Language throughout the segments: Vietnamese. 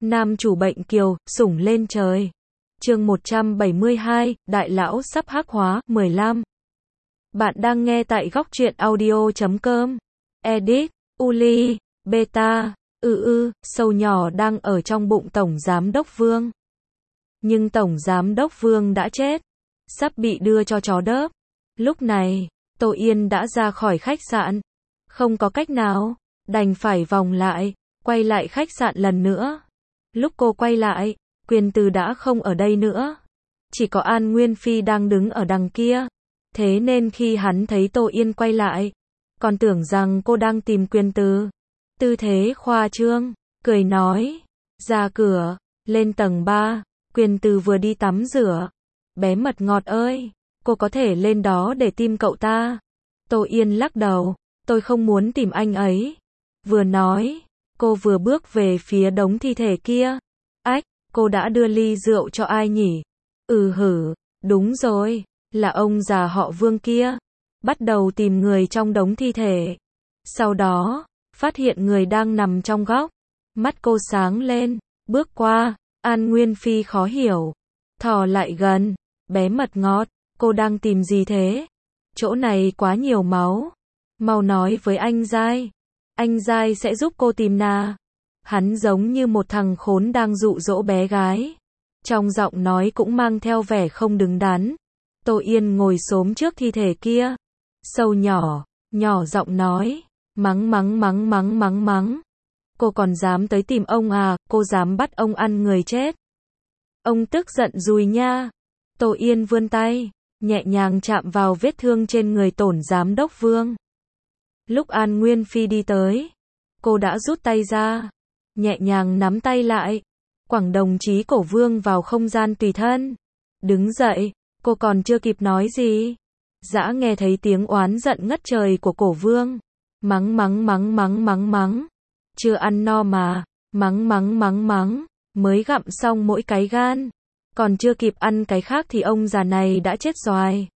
Nam chủ bệnh kiều, sủng lên trời. Chương 172, Đại lão sắp hắc hóa, 15. Bạn đang nghe tại góc truyện audio.com. Edit, Uli, Beta, sâu nhỏ đang ở trong bụng Tổng Giám đốc Vương. Nhưng Tổng Giám đốc Vương đã chết, sắp bị đưa cho chó đớp. Lúc này, Tô Yên đã ra khỏi khách sạn. Không có cách nào, đành phải vòng lại, quay lại khách sạn lần nữa. Lúc cô quay lại, Quyền Từ đã không ở đây nữa. Chỉ có An Nguyên Phi đang đứng ở đằng kia. Thế nên khi hắn thấy Tô Yên quay lại, còn tưởng rằng cô đang tìm Quyền Từ. Tư thế khoa trương, cười nói. Ra cửa, lên tầng 3, Quyền Từ vừa đi tắm rửa. Bé mật ngọt ơi, cô có thể lên đó để tìm cậu ta. Tô Yên lắc đầu, tôi không muốn tìm anh ấy. Vừa nói, cô vừa bước về phía đống thi thể kia. Ách, cô đã đưa ly rượu cho ai nhỉ? Đúng rồi, là ông già họ Vương kia. Bắt đầu tìm người trong đống thi thể. Sau đó, phát hiện người đang nằm trong góc. Mắt cô sáng lên, bước qua. An Nguyên Phi khó hiểu, thò lại gần. Bé mật ngọt, cô đang tìm gì thế? Chỗ này quá nhiều máu. Mau nói với anh Giai. Anh Giai sẽ giúp cô tìm nà. Hắn giống như một thằng khốn đang dụ dỗ bé gái. Trong giọng nói cũng mang theo vẻ không đứng đắn. Tô Yên ngồi xổm trước thi thể kia. Sâu nhỏ giọng nói. Mắng. Cô còn dám tới tìm ông à, cô dám bắt ông ăn người chết. Ông tức giận rùi nha. Tô Yên vươn tay, nhẹ nhàng chạm vào vết thương trên người Tổng Giám đốc Vương. Lúc An Nguyên Phi đi tới, cô đã rút tay ra, nhẹ nhàng nắm tay lại, quẳng đồng chí Cổ Vương vào không gian tùy thân. Đứng dậy, cô còn chưa kịp nói gì, dã nghe thấy tiếng oán giận ngất trời của Cổ Vương. Mắng. Chưa ăn no mà, mắng. Mới gặm xong mỗi cái gan. Còn chưa kịp ăn cái khác thì ông già này đã chết rồi.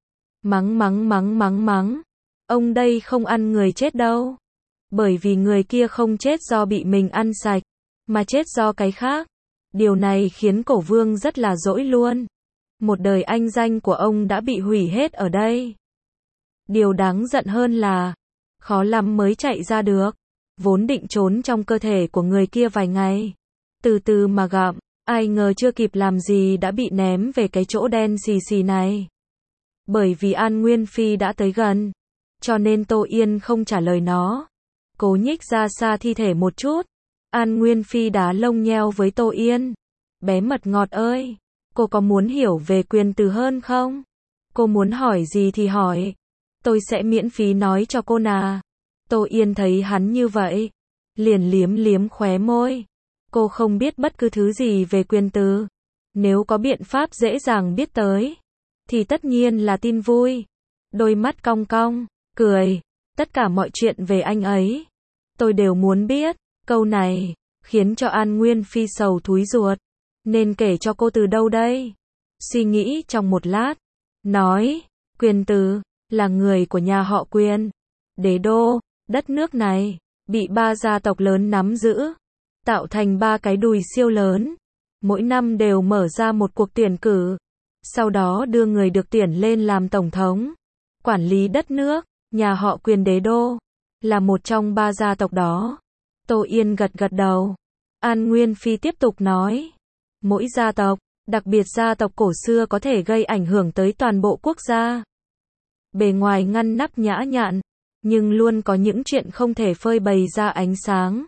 Mắng. Ông đây không ăn người chết đâu. Bởi vì người kia không chết do bị mình ăn sạch, mà chết do cái khác. Điều này khiến Cổ Vương rất là dỗi luôn. Một đời anh danh của ông đã bị hủy hết ở đây. Điều đáng giận hơn là, khó lắm mới chạy ra được. Vốn định trốn trong cơ thể của người kia vài ngày. Từ từ mà gặm. Ai ngờ chưa kịp làm gì đã bị ném về cái chỗ đen xì này. Bởi vì An Nguyên Phi đã tới gần, cho nên Tô Yên không trả lời nó. Cố nhích ra xa thi thể một chút. An Nguyên Phi đá lông nheo với Tô Yên. Bé mật ngọt ơi, cô có muốn hiểu về Quyền Từ hơn không? Cô muốn hỏi gì thì hỏi. Tôi sẽ miễn phí nói cho cô nà. Tô Yên thấy hắn như vậy, liền liếm khóe môi. Cô không biết bất cứ thứ gì về Quyền Từ. Nếu có biện pháp dễ dàng biết tới, thì tất nhiên là tin vui. Đôi mắt cong cong, cười. Tất cả mọi chuyện về anh ấy, tôi đều muốn biết. Câu này, khiến cho An Nguyên Phi sầu thúi ruột. Nên kể cho cô từ đâu đây? Suy nghĩ trong một lát, nói, Quyền Từ, là người của nhà họ Quyền. Đế đô, đất nước này, bị 3 gia tộc lớn nắm giữ. Tạo thành 3 cái đùi siêu lớn. Mỗi năm đều mở ra một cuộc tuyển cử. Sau đó đưa người được tuyển lên làm tổng thống. Quản lý đất nước. Nhà họ Quyền đế đô là một trong 3 gia tộc đó. Tô Yên gật đầu. An Nguyên Phi tiếp tục nói. Mỗi gia tộc, đặc biệt gia tộc cổ xưa có thể gây ảnh hưởng tới toàn bộ quốc gia. Bề ngoài ngăn nắp nhã nhặn, nhưng luôn có những chuyện không thể phơi bày ra ánh sáng.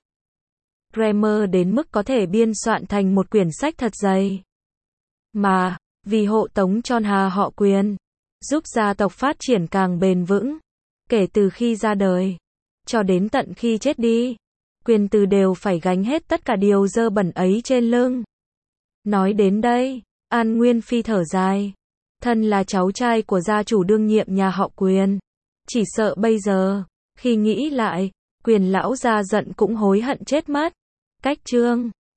Grammar đến mức có thể biên soạn thành một quyển sách thật dày. Mà, vì hộ tống cho nhà họ Quyền, giúp gia tộc phát triển càng bền vững. Kể từ khi ra đời, cho đến tận khi chết đi, Quyền Từ đều phải gánh hết tất cả điều dơ bẩn ấy trên lưng. Nói đến đây, An Nguyên Phi thở dài. Thân là cháu trai của gia chủ đương nhiệm nhà họ Quyền. Chỉ sợ bây giờ, khi nghĩ lại, Quyền lão gia giận cũng hối hận chết mất. Cách chương